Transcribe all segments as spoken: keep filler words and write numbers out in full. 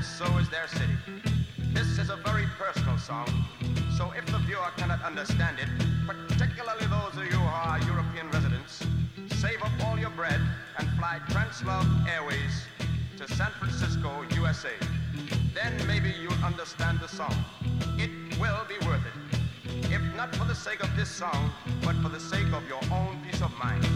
so is their city. This is a very personal song, so if the viewer cannot understand it, particularly those of you who are European residents, save up all your bread and fly Translove Airways to San Francisco, U S A. Then maybe you'll understand the song. It will be worth it. If not for the sake of this song, but for the sake of your own peace of mind.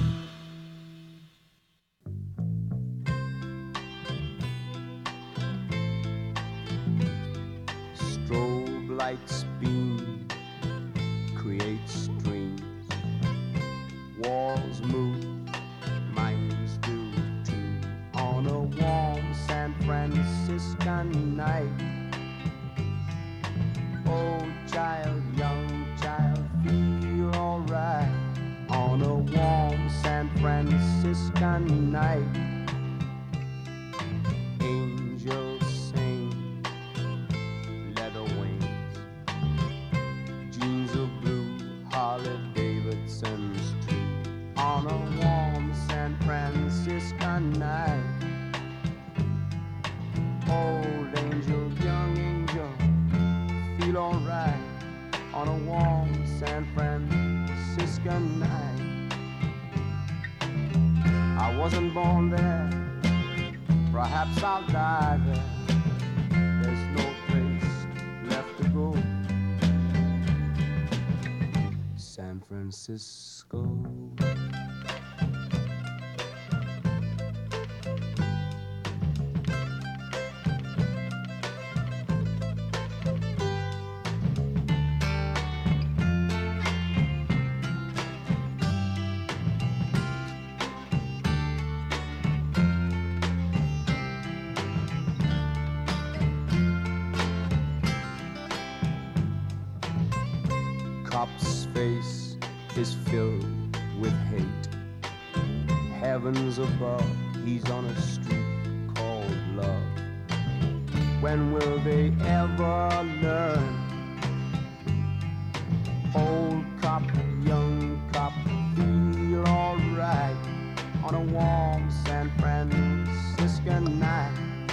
Strobe lights beam, create streams. Walls move, minds do too. On a warm San Franciscan night. Old child, young child, feel alright. On a warm San Franciscan night. Angels sing, leather wings, jeans of blue, Harley Davidson's too. On a warm San Franciscan night. Old angel, young angel, feel alright. On a warm San Franciscan night. I wasn't born there, perhaps I'll die there. There's no place left to go. San Francisco. Cop's face is filled with hate. Heavens above, he's on a street called love. When will they ever learn? Old cop, young cop, feel alright. On a warm San Franciscan night.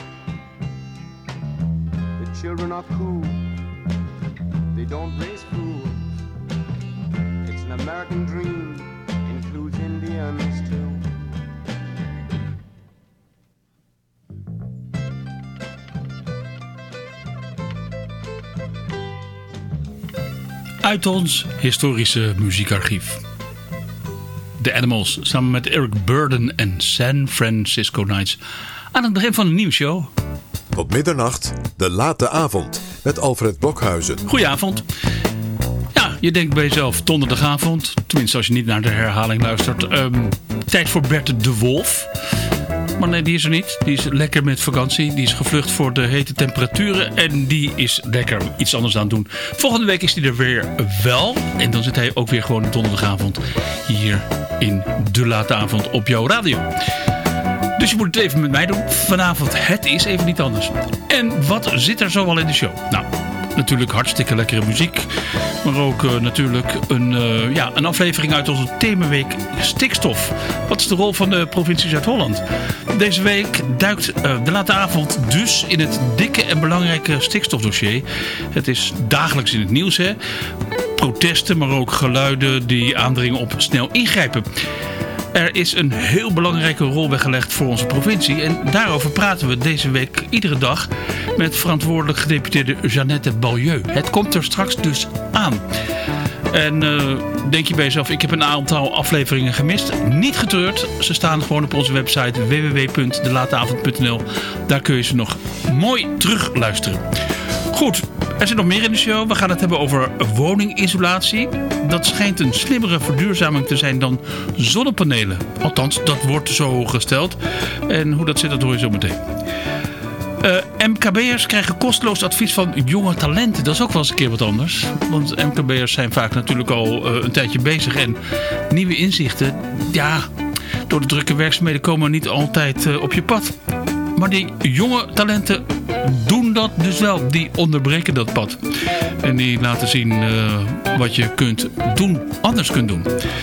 The children are cool, they don't raise fools. An American dream includes Indians too. Uit ons historische muziekarchief. The Animals samen met Eric Burdon en San Francisco Nights. Aan het begin van een nieuwe show. Op middernacht, de late avond met Alfred Blokhuizen. Goedenavond. Je denkt bij jezelf, donderdagavond, tenminste als je niet naar de herhaling luistert, um, tijd voor Bert de Wolf. Maar nee, die is er niet. Die is lekker met vakantie. Die is gevlucht voor de hete temperaturen en die is lekker iets anders aan het doen. Volgende week is hij er weer wel. En dan zit hij ook weer gewoon donderdagavond hier in de late avond op jouw radio. Dus je moet het even met mij doen. Vanavond, het is even niet anders. En wat zit er zoal in de show? Nou, natuurlijk hartstikke lekkere muziek. Maar ook uh, natuurlijk een, uh, ja, een aflevering uit onze themaweek stikstof. Wat is de rol van de provincie Zuid-Holland? Deze week duikt uh, de late avond dus in het dikke en belangrijke stikstofdossier. Het is dagelijks in het nieuws, hè? Protesten, maar ook geluiden die aandringen op snel ingrijpen. Er is een heel belangrijke rol weggelegd voor onze provincie. En daarover praten we deze week iedere dag met verantwoordelijk gedeputeerde Jeannette Balieu. Het komt er straks dus aan. En uh, denk je bij jezelf, ik heb een aantal afleveringen gemist. Niet getreurd. Ze staan gewoon op onze website w w w punt de lateavond punt n l. Daar kun je ze nog mooi terugluisteren. Goed, er zit nog meer in de show. We gaan het hebben over woningisolatie. Dat schijnt een slimmere verduurzaming te zijn dan zonnepanelen. Althans, dat wordt zo gesteld. En hoe dat zit, dat hoor je zo meteen. Uh, M K B'ers krijgen kosteloos advies van jonge talenten. Dat is ook wel eens een keer wat anders. Want M K B'ers zijn vaak natuurlijk al uh, een tijdje bezig. En nieuwe inzichten, ja, door de drukke werkzaamheden komen niet altijd uh, op je pad. Maar die jonge talenten doen dat dus wel. Die onderbreken dat pad. En die laten zien uh, wat je kunt doen, anders kunt doen. En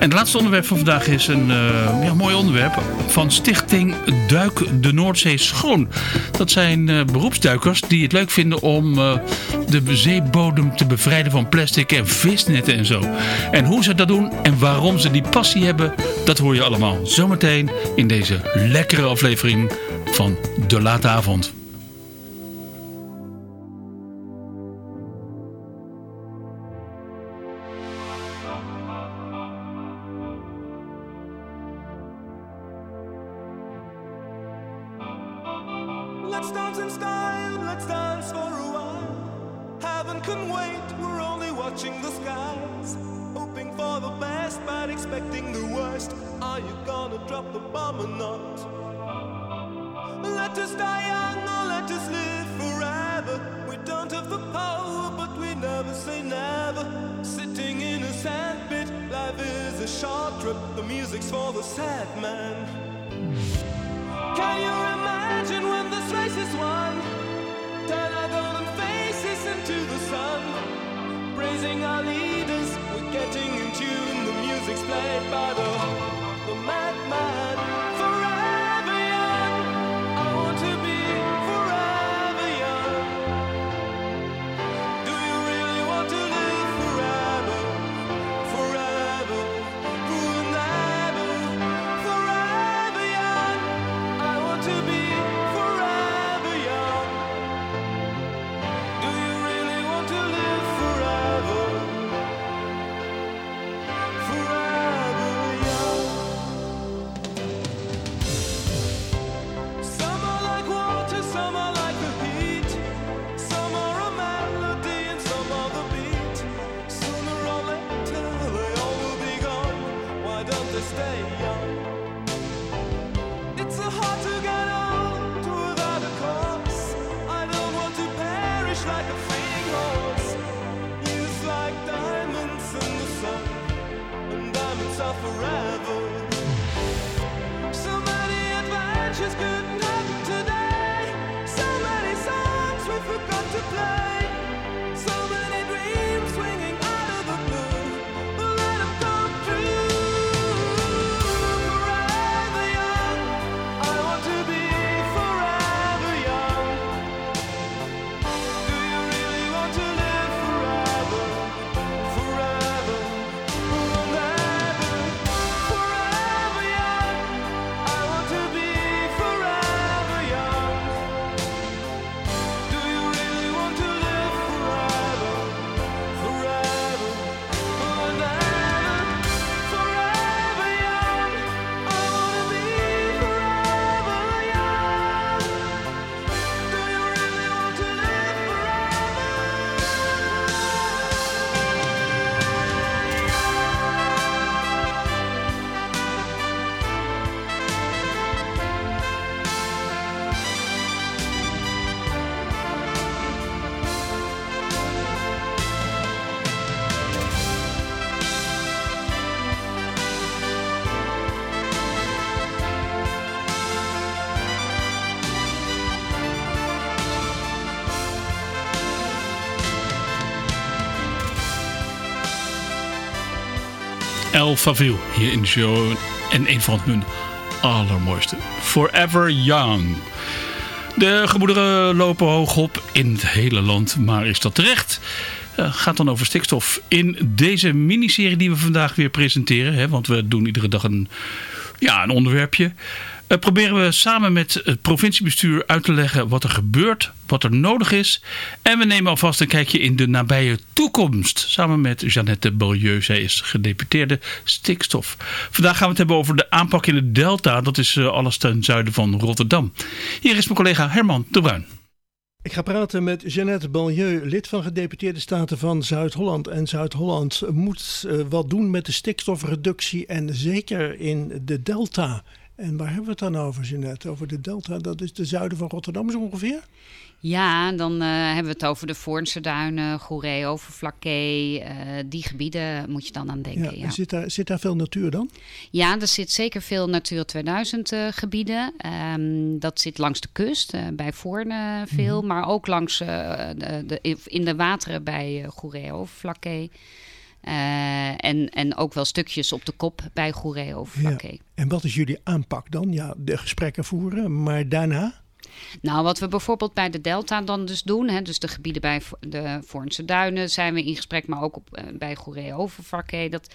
En het laatste onderwerp van vandaag is een uh, ja, mooi onderwerp van Stichting Duik de Noordzee Schoon. Dat zijn uh, beroepsduikers die het leuk vinden om uh, de zeebodem te bevrijden van plastic en visnetten en zo. En hoe ze dat doen en waarom ze die passie hebben, dat hoor je allemaal zometeen in deze lekkere aflevering van De Late Avond. Let's dance in style, let's dance for a while. Heaven can wait, we're only watching the skies. Hoping for the best, but expecting the worst. Are you gonna drop the bomb or not? Let us die young or let us live forever. We don't have the power, but we never say never. Sitting in a sandpit, life is a short trip. The music's for the sad man. Can you imagine when this race is won? Turn our golden faces into the sun. Praising our leaders, we're getting in tune. The music's played by the, the madman. Forever young, I want to be forever young. Do you really want to live forever? Forever, forever, forever young. I want to be forever young. Do you really want to live forever? Forever young. Some are like water, some are like the heat. Some are a melody and some are the beat. Sooner or later they all will be gone. Why don't they stay young? It's so hard to get old without a cause. I don't want to perish like a fleeing horse. Youth like diamonds in the sun, and diamonds are forever. So many adventures couldn't happen today. So many songs we forgot to play. So many dreams swinging out of the blue. But let them come true. Forever young, I want to be forever young. Do you really want to live forever? Forever, forever, forever young. I want to be forever young. Do you really want to live forever? Forever, forever, forever young. I want to be forever young. Do you really want to live El Faville hier in de show en een van hun allermooiste. Forever Young. De gemoederen lopen hoog op in het hele land, maar is dat terecht? Uh, gaat dan over stikstof in deze miniserie die we vandaag weer presenteren. Hè, want we doen iedere dag een, ja, een onderwerpje. Uh, proberen we samen met het provinciebestuur uit te leggen wat er gebeurt, wat er nodig is. En we nemen alvast een kijkje in de nabije toekomst. Samen met Jeannette Beaulieu. Zij is gedeputeerde stikstof. Vandaag gaan we het hebben over de aanpak in het Delta. Dat is uh, alles ten zuiden van Rotterdam. Hier is mijn collega Herman de Bruin. Ik ga praten met Jeannette Beaulieu, lid van gedeputeerde staten van Zuid-Holland. En Zuid-Holland moet uh, wat doen met de stikstofreductie en zeker in de Delta. En waar hebben we het dan over, Jeannette? Over de Delta, dat is de zuiden van Rotterdam zo ongeveer? Ja, dan uh, hebben we het over de Voornse Duinen, Goeree, Overflakkee. Uh, die gebieden moet je dan aan denken. Ja, ja. Zit, daar, zit daar veel natuur dan? Ja, er zit zeker veel Natura tweeduizend uh, gebieden. Um, dat zit langs de kust, uh, bij Voorn uh, veel. Mm-hmm. Maar ook langs uh, de, de, in de wateren bij uh, Goeree, Overflakkee. Uh, en, en ook wel stukjes op de kop bij Goeree-Overflakkee. Ja. En wat is jullie aanpak dan? Ja, de gesprekken voeren, maar daarna? Nou, wat we bijvoorbeeld bij de Delta dan dus doen, hè, dus de gebieden bij de Voornse Duinen zijn we in gesprek, maar ook op, uh, bij Goeree-Overflakkee. Dat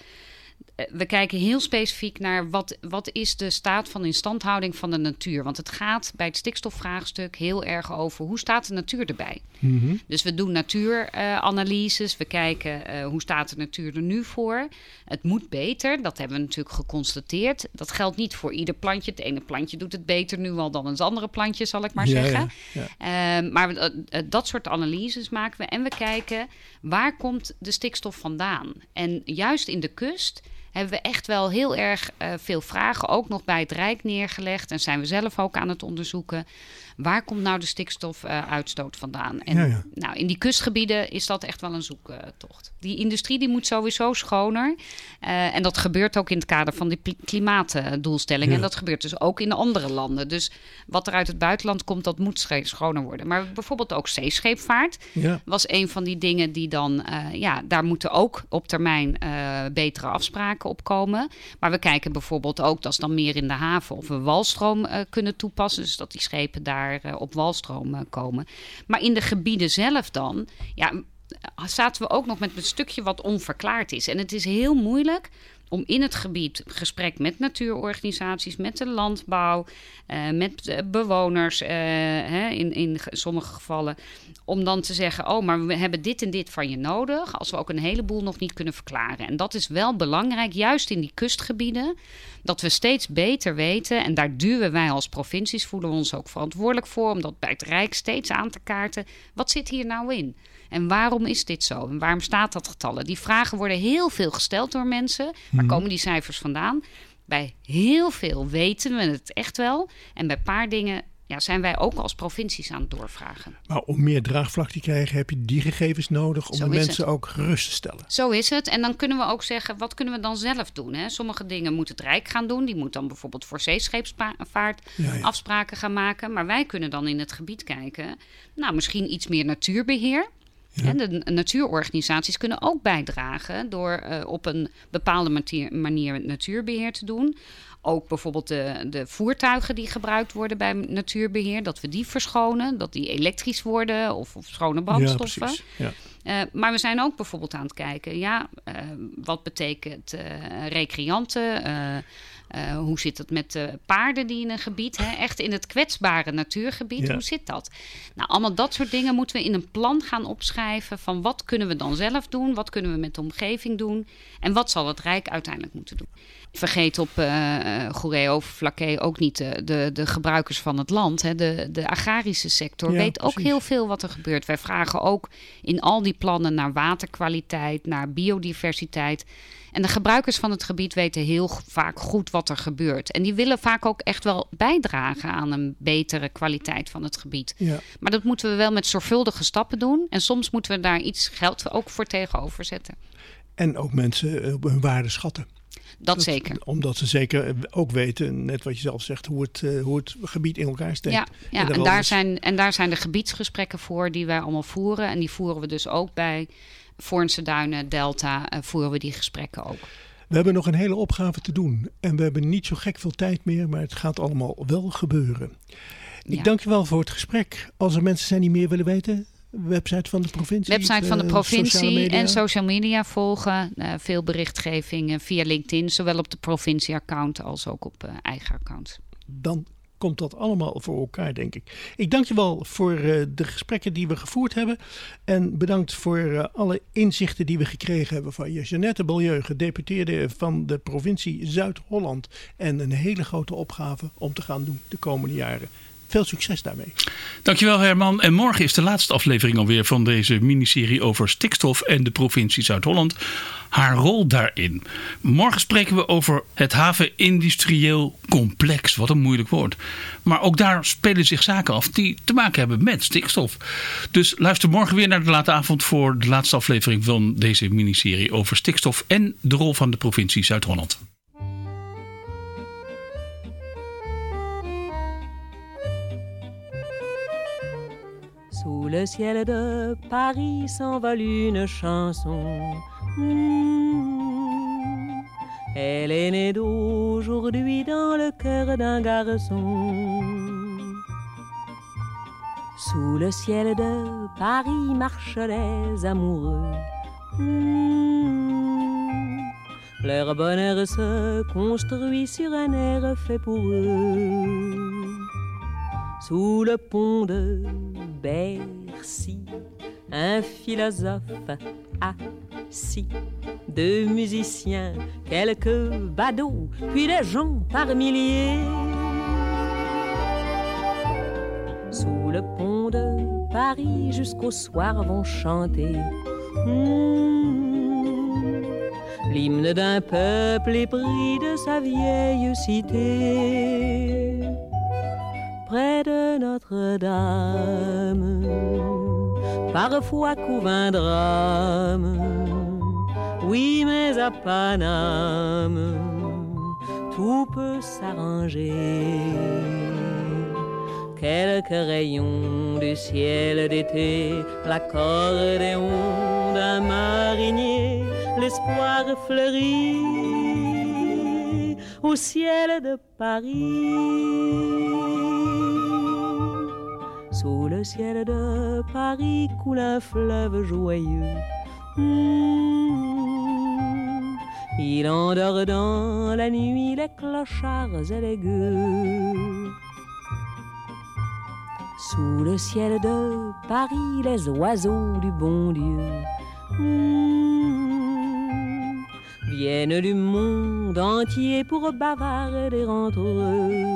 We kijken heel specifiek naar wat, wat is de staat van instandhouding van de natuur. Want het gaat bij het stikstofvraagstuk heel erg over hoe staat de natuur erbij. Mm-hmm. Dus we doen natuuranalyses. Uh, we kijken uh, hoe staat de natuur er nu voor. Het moet beter, dat hebben we natuurlijk geconstateerd. Dat geldt niet voor ieder plantje. Het ene plantje doet het beter nu al dan het andere plantje, zal ik maar ja, zeggen. Ja, ja. Uh, maar uh, uh, dat soort analyses maken we. En we kijken waar komt de stikstof vandaan. En juist in de kust hebben we echt wel heel erg uh, veel vragen ook nog bij het Rijk neergelegd. En zijn we zelf ook aan het onderzoeken. Waar komt nou de stikstofuitstoot uh, vandaan? En ja, ja. nou, in die kustgebieden is dat echt wel een zoektocht. Die industrie die moet sowieso schoner. Uh, en dat gebeurt ook in het kader van die klimaatdoelstellingen. Ja. En dat gebeurt dus ook in andere landen. Dus wat er uit het buitenland komt, dat moet schoner worden. Maar bijvoorbeeld ook zeescheepvaart ja. was een van die dingen die dan... Uh, ja, daar moeten ook op termijn uh, betere afspraken op komen. Maar we kijken bijvoorbeeld ook, dat is dan meer in de haven, of we walstroom uh, kunnen toepassen. Dus dat die schepen daar uh, op walstroom uh, komen. Maar in de gebieden zelf dan... ja, zaten we ook nog met een stukje wat onverklaard is. En het is heel moeilijk om in het gebied gesprek met natuurorganisaties, met de landbouw, uh, met uh, bewoners uh, hè, in, in sommige gevallen, om dan te zeggen, oh, maar we hebben dit en dit van je nodig, als we ook een heleboel nog niet kunnen verklaren. En dat is wel belangrijk, juist in die kustgebieden, dat we steeds beter weten, en daar duwen wij als provincies, voelen we ons ook verantwoordelijk voor, om dat bij het Rijk steeds aan te kaarten. Wat zit hier nou in? En waarom is dit zo? En waarom staat dat getallen? Die vragen worden heel veel gesteld door mensen. Waar mm-hmm. komen die cijfers vandaan? Bij heel veel weten we het echt wel. En bij een paar dingen ja, zijn wij ook als provincies aan het doorvragen. Maar om meer draagvlak te krijgen heb je die gegevens nodig om de mensen het. ook gerust te stellen. Zo is het. En dan kunnen we ook zeggen, wat kunnen we dan zelf doen? Hè? Sommige dingen moet het Rijk gaan doen. Die moet dan bijvoorbeeld voor zeescheepvaart ja, ja. afspraken gaan maken. Maar wij kunnen dan in het gebied kijken. Nou, misschien iets meer natuurbeheer. Ja. En de natuurorganisaties kunnen ook bijdragen door uh, op een bepaalde manier, manier natuurbeheer te doen. Ook bijvoorbeeld de, de voertuigen die gebruikt worden bij natuurbeheer, dat we die verschonen, dat die elektrisch worden of, of schone brandstoffen. Ja, ja. Uh, maar we zijn ook bijvoorbeeld aan het kijken, ja, uh, wat betekent uh, recreanten? Uh, Uh, hoe zit het met de paarden die in een gebied, hè, echt in het kwetsbare natuurgebied, ja. hoe zit dat? Nou, allemaal dat soort dingen moeten we in een plan gaan opschrijven van wat kunnen we dan zelf doen, wat kunnen we met de omgeving doen en wat zal het Rijk uiteindelijk moeten doen. Vergeet op uh, Goeree-Overflakkee ook niet de, de, de gebruikers van het land. Hè. De, de agrarische sector ja, weet precies. ook heel veel wat er gebeurt. Wij vragen ook in al die plannen naar waterkwaliteit, naar biodiversiteit. En de gebruikers van het gebied weten heel vaak goed wat er gebeurt. En die willen vaak ook echt wel bijdragen aan een betere kwaliteit van het gebied. Ja. Maar dat moeten we wel met zorgvuldige stappen doen. En soms moeten we daar iets geld ook voor tegenover zetten. En ook mensen op hun waarde schatten. Dat, dat zeker. Omdat ze zeker ook weten, net wat je zelf zegt, hoe het, uh, hoe het gebied in elkaar steekt. Ja, ja en, en, daar is... zijn, en daar zijn de gebiedsgesprekken voor die wij allemaal voeren. En die voeren we dus ook bij Voornse Duinen, Delta, uh, voeren we die gesprekken ook. We hebben nog een hele opgave te doen. En we hebben niet zo gek veel tijd meer, maar het gaat allemaal wel gebeuren. Ik ja. dank je wel voor het gesprek. Als er mensen zijn die meer willen weten, website van de provincie. Website van de provincie en social media volgen. Uh, veel berichtgeving uh, via LinkedIn, zowel op de provincie-account als ook op uh, eigen account. Dan komt dat allemaal voor elkaar, denk ik. Ik dank je wel voor uh, de gesprekken die we gevoerd hebben. En bedankt voor uh, alle inzichten die we gekregen hebben van je. Jeannette Beaulieu, gedeputeerde van de provincie Zuid-Holland. En een hele grote opgave om te gaan doen de komende jaren. Veel succes daarmee. Dankjewel Herman. En morgen is de laatste aflevering alweer van deze miniserie over stikstof en de provincie Zuid-Holland. Haar rol daarin. Morgen spreken we over het havenindustrieel complex. Wat een moeilijk woord. Maar ook daar spelen zich zaken af die te maken hebben met stikstof. Dus luister morgen weer naar de late avond voor de laatste aflevering van deze miniserie over stikstof en de rol van de provincie Zuid-Holland. Sous le ciel de Paris s'envole une chanson Mmh. Elle est née d'aujourd'hui dans le cœur d'un garçon. Sous le ciel de Paris marchent les amoureux. Mmh. Leur bonheur se construit sur un air fait pour eux. Sous le pont de Bercy, un philosophe assis, deux musiciens, quelques badauds, puis des gens par milliers. Sous le pont de Paris, jusqu'au soir vont chanter mmh, l'hymne d'un peuple épris de sa vieille cité. Près de Notre-Dame, parfois couve un drame. Oui, mais à Paname, tout peut s'arranger. Quelques rayons du ciel d'été, l'accordéon d'un marinier, l'espoir fleurit au ciel de Paris. Sous le ciel de Paris coule un fleuve joyeux. Mmh. Il endort dans la nuit les clochards et les gueux. Sous le ciel de Paris, les oiseaux du bon Dieu mmh, viennent du monde entier pour bavarder entre eux.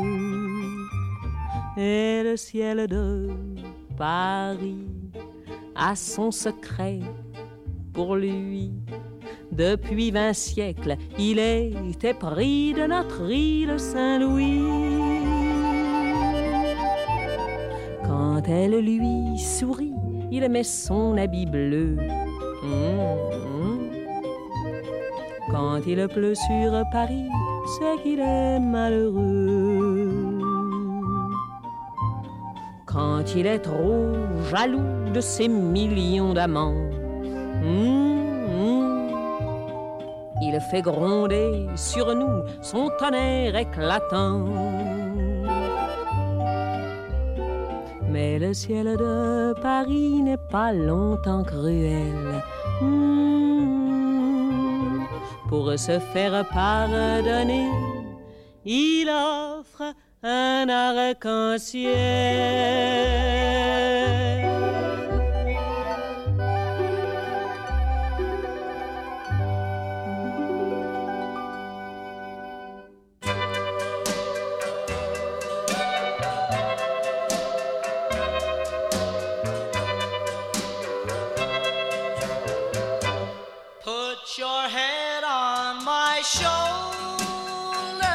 Et le ciel de Paris a son secret pour lui. Depuis vingt siècles, il est épris de notre île Saint-Louis. Quand elle lui sourit, il met son habit bleu. Mmh, mmh. Quand il pleut sur Paris, c'est qu'il est malheureux. Quand il est trop jaloux de ses millions d'amants, mmh, mmh, il fait gronder sur nous son tonnerre éclatant. Mais le ciel de Paris n'est pas longtemps cruel. Mmh, pour se faire pardonner, il offre un arc-en-ciel. Put your head on my shoulder,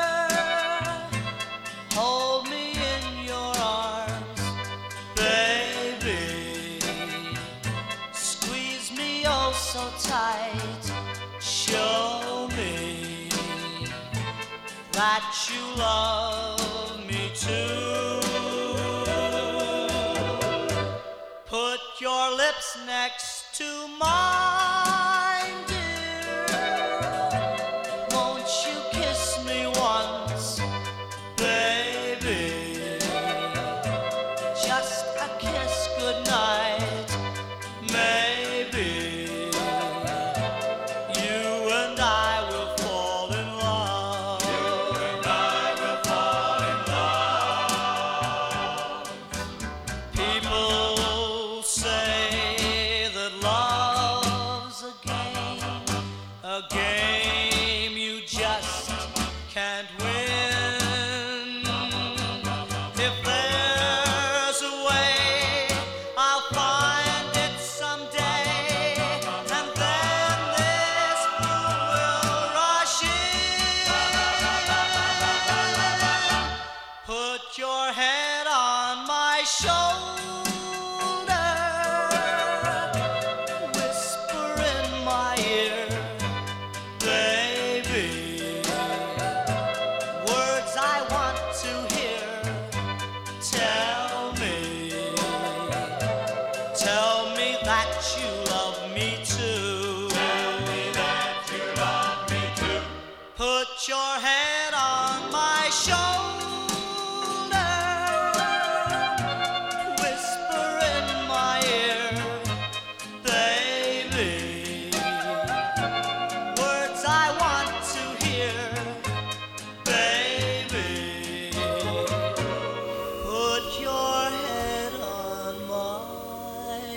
hold me in your arms, baby. Squeeze me oh so tight, show me that you love me too. Put your lips next to mine, dear. Won't you kiss me once, baby? Just a kiss goodnight, maybe. You and I will fall in love. You and I will fall in love. People say that love's a game, a game you just can't win. If there's a way, I'll find it someday, and then this moon will rush in. Put your head on my shoulder, whisper in my ear, baby, words I want to hear. Tell me, tell me that you love me too.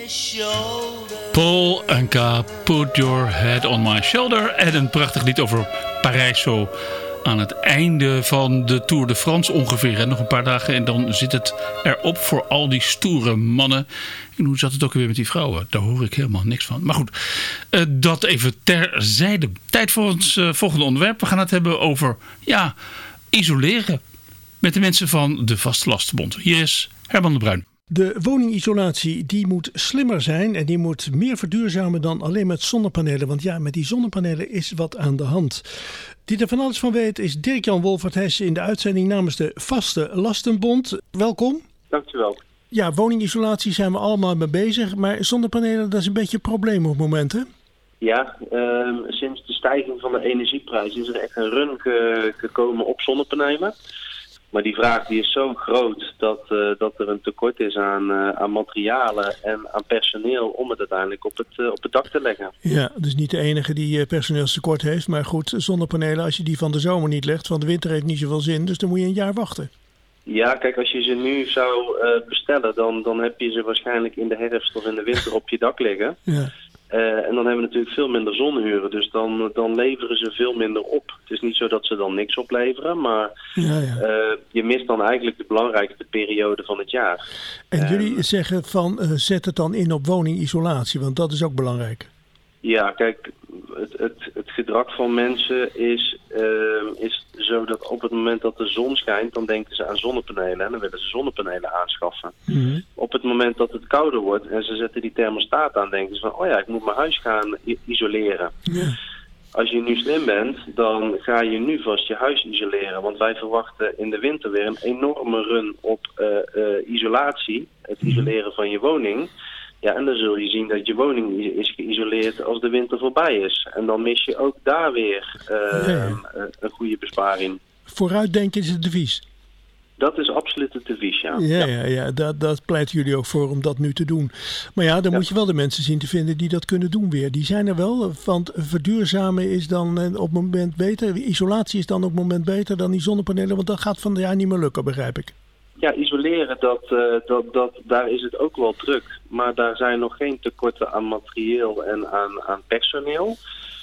Paul Anka, Put Your Head on My Shoulder. En een prachtig lied over Parijs zo aan het einde van de Tour de France ongeveer. En nog een paar dagen en dan zit het erop voor al die stoere mannen. En hoe zat het ook weer met die vrouwen? Daar hoor ik helemaal niks van. Maar goed, uh, dat even terzijde. Tijd voor ons uh, volgende onderwerp. We gaan het hebben over ja, isoleren met de mensen van de Vastelastenbond. Hier is Herman de Bruin. De woningisolatie die moet slimmer zijn en die moet meer verduurzamen dan alleen met zonnepanelen. Want ja, met die zonnepanelen is wat aan de hand. Die er van alles van weet is Dirk-Jan Wolfert-Hess in de uitzending namens de Vastelastenbond. Welkom. Dankjewel. Ja, woningisolatie zijn we allemaal mee bezig, maar zonnepanelen dat is een beetje een probleem op het moment, hè? Ja, uh, sinds de stijging van de energieprijs is er echt een run ge- gekomen op zonnepanelen. Maar die vraag die is zo groot dat, uh, dat er een tekort is aan, uh, aan materialen en aan personeel om het uiteindelijk op het, uh, op het dak te leggen. Ja, dus niet de enige die uh, personeelstekort heeft. Maar goed, zonnepanelen, als je die van de zomer niet legt, van de winter heeft niet zoveel zin. Dus dan moet je een jaar wachten. Ja, kijk, als je ze nu zou uh, bestellen, dan, dan heb je ze waarschijnlijk in de herfst of in de winter op je dak liggen. Ja. Uh, en dan hebben we natuurlijk veel minder zonuren, dus dan, dan leveren ze veel minder op. Het is niet zo dat ze dan niks opleveren, maar ja, ja. Uh, je mist dan eigenlijk de belangrijkste periode van het jaar. En uh, jullie zeggen van uh, zet het dan in op woningisolatie, want dat is ook belangrijk. Ja, kijk, het, het, het gedrag van mensen is, uh, is zo dat op het moment dat de zon schijnt, dan denken ze aan zonnepanelen en dan willen ze zonnepanelen aanschaffen. Mm-hmm. Op het moment dat het kouder wordt en ze zetten die thermostaat aan, denken ze van, oh ja, ik moet mijn huis gaan isoleren. Ja. Als je nu slim bent, dan ga je nu vast je huis isoleren. Want wij verwachten in de winter weer een enorme run op uh, uh, isolatie, het isoleren van je woning. Ja, en dan zul je zien dat je woning is geïsoleerd als de winter voorbij is. En dan mis je ook daar weer uh, ja. een, een goede besparing. Vooruitdenken is het devies. Dat is absoluut het devies, ja. Ja, ja, ja dat, dat pleiten jullie ook voor om dat nu te doen. Maar ja, dan ja. moet je wel de mensen zien te vinden die dat kunnen doen weer. Die zijn er wel, want verduurzamen is dan op het moment beter. Isolatie is dan op het moment beter dan die zonnepanelen, want dat gaat van de jaar niet meer lukken, begrijp ik. Ja, isoleren, dat, uh, dat, dat, daar is het ook wel druk. Maar daar zijn nog geen tekorten aan materieel en aan, aan personeel.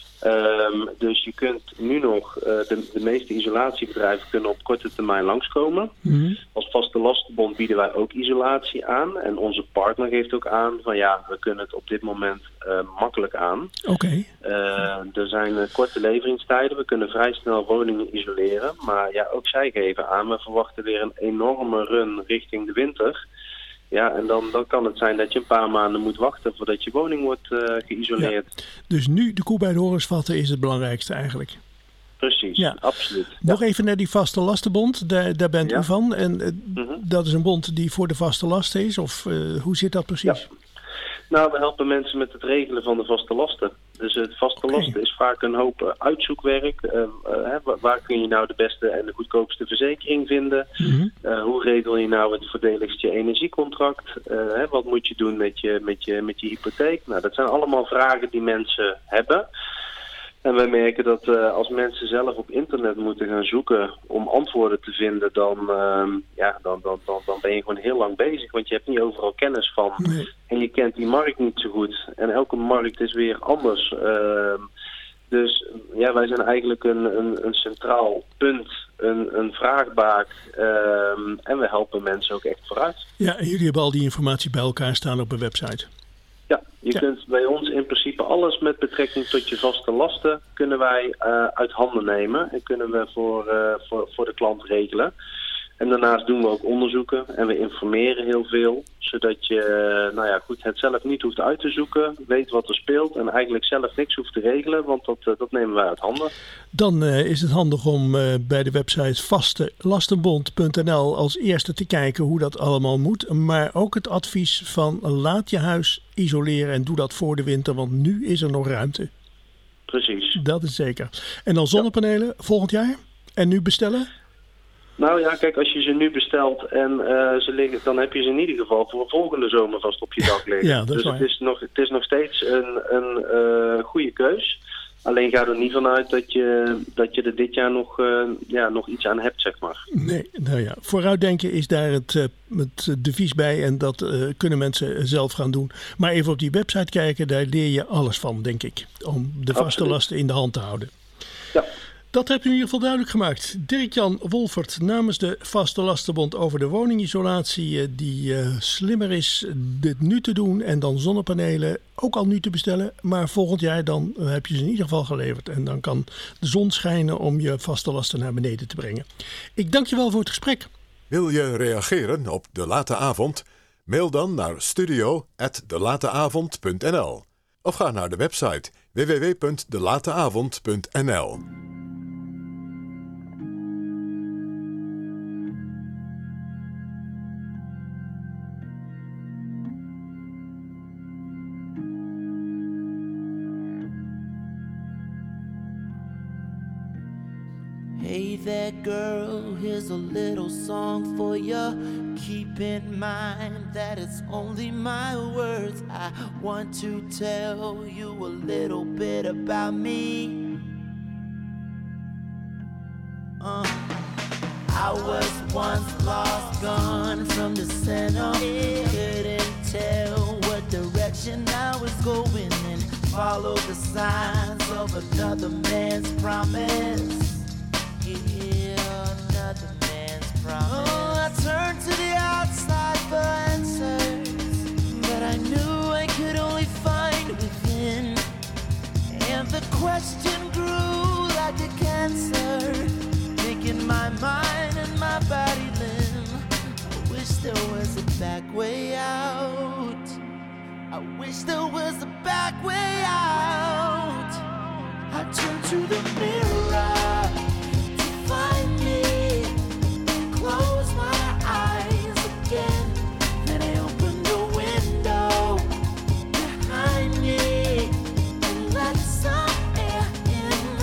Um, dus je kunt nu nog, uh, de, de meeste isolatiebedrijven kunnen op korte termijn langskomen. Mm-hmm. Als Vastelastenbond bieden wij ook isolatie aan. En onze partner geeft ook aan van ja, we kunnen het op dit moment uh, makkelijk aan. Oké. Okay. Uh, er zijn uh, korte leveringstijden, we kunnen vrij snel woningen isoleren. Maar ja, ook zij geven aan, we verwachten weer een enorme run richting de winter. Ja, en dan, dan kan het zijn dat je een paar maanden moet wachten voordat je woning wordt uh, geïsoleerd. Ja, dus nu de koe bij de horens vatten is het belangrijkste eigenlijk. Precies, ja. Absoluut. Nog ja. even naar die Vastelastenbond, daar, daar bent ja. u van. En uh, mm-hmm. dat is een bond die voor de vaste lasten is, of uh, hoe zit dat precies? Ja. Nou, we helpen mensen met het regelen van de vaste lasten. Dus het vaste okay. lasten is vaak een hoop uh, uitzoekwerk. Uh, uh, waar, waar kun je nou de beste en de goedkoopste verzekering vinden? Mm-hmm. Uh, hoe regel je nou het voordeligste energiecontract? Uh, hè, wat moet je doen met je, met, je, met je hypotheek? Nou, dat zijn allemaal vragen die mensen hebben. En wij merken dat uh, als mensen zelf op internet moeten gaan zoeken om antwoorden te vinden, dan, uh, ja, dan, dan, dan, dan ben je gewoon heel lang bezig. Want je hebt niet overal kennis van. Nee. En je kent die markt niet zo goed. En elke markt is weer anders. Uh, dus ja, wij zijn eigenlijk een, een, een centraal punt, een, een vraagbaak. Uh, en we helpen mensen ook echt vooruit. Ja, en jullie hebben al die informatie bij elkaar staan op een website. Ja, je ja. kunt bij ons in principe alles met betrekking tot je vaste lasten kunnen wij uh, uit handen nemen en kunnen we voor, uh, voor, voor de klant regelen. En daarnaast doen we ook onderzoeken en we informeren heel veel, zodat je uh, nou ja, goed, het zelf niet hoeft uit te zoeken, weet wat er speelt en eigenlijk zelf niks hoeft te regelen, want dat, uh, dat nemen wij uit handen. Dan uh, is het handig om uh, bij de website vastelastenbond punt n l als eerste te kijken hoe dat allemaal moet. Maar ook het advies van laat je huis isoleren en doe dat voor de winter, want nu is er nog ruimte. Precies. Dat is zeker. En dan zonnepanelen ja. volgend jaar? En nu bestellen? Nou ja, kijk, als je ze nu bestelt en uh, ze liggen, dan heb je ze in ieder geval voor volgende zomer vast op je dak liggen. Ja, dat is dus waar. het is nog, het is nog steeds een, een uh, goede keus. Alleen ga er niet vanuit dat je, dat je er dit jaar nog, uh, ja, nog iets aan hebt, zeg maar. Nee, nou ja, vooruitdenken is daar het, uh, het devies bij en dat uh, kunnen mensen zelf gaan doen. Maar even op die website kijken, daar leer je alles van, denk ik. Om de vaste Absoluut. lasten in de hand te houden. Ja. Dat heb je in ieder geval duidelijk gemaakt. Dirk-Jan Wolfert namens de Vaste Lastenbond over de woningisolatie die uh, slimmer is dit nu te doen en dan zonnepanelen ook al nu te bestellen. Maar volgend jaar dan uh, heb je ze in ieder geval geleverd en dan kan de zon schijnen om je vaste lasten naar beneden te brengen. Ik dank je wel voor het gesprek. Wil je reageren op De Late Avond? Mail dan naar studio at delateavond punt n l of ga naar de website w w w punt delateavond punt n l. Hey there girl, here's a little song for you. Keep in mind that it's only my words. I want to tell you a little bit about me. Uh, I was once lost, gone from the center. Couldn't tell what direction I was going and follow the signs of another man's promise. Yeah, another man's promise. Oh, I turned to the outside for answers, but I knew I could only find within. And the question grew like a cancer, making my mind and my body limp. I wish there was a back way out. I wish there was a back way out. I turned to the mirror to find me, close my eyes again. Then I opened the window behind me and let some air in.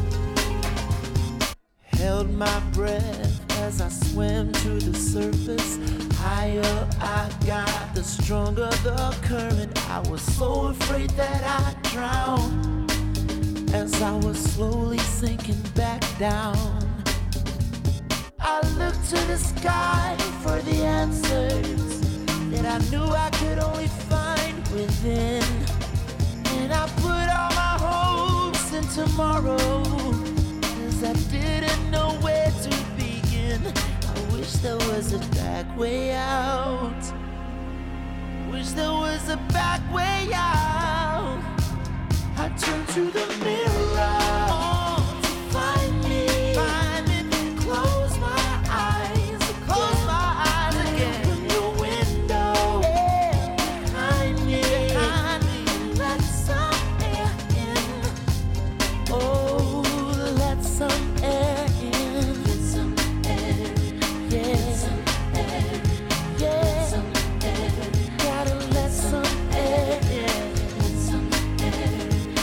Held my breath as I swam to the surface. Higher I got, the stronger the current. I was so afraid that I'd drown as I was slowly sinking back down. I looked to the sky for the answers that I knew I could only find within. And I put all my hopes in tomorrow, 'cause I didn't know where to begin. I wish there was a back way out. Wish there was a back way out. I turned to the mirror to find me, find me, close my eyes, close my eyes again. Open the window behind me, behind me, let some air in. Oh, let some air in. Let some air, yeah. Let some air, yeah. Some air. Gotta let some air in. Let some air.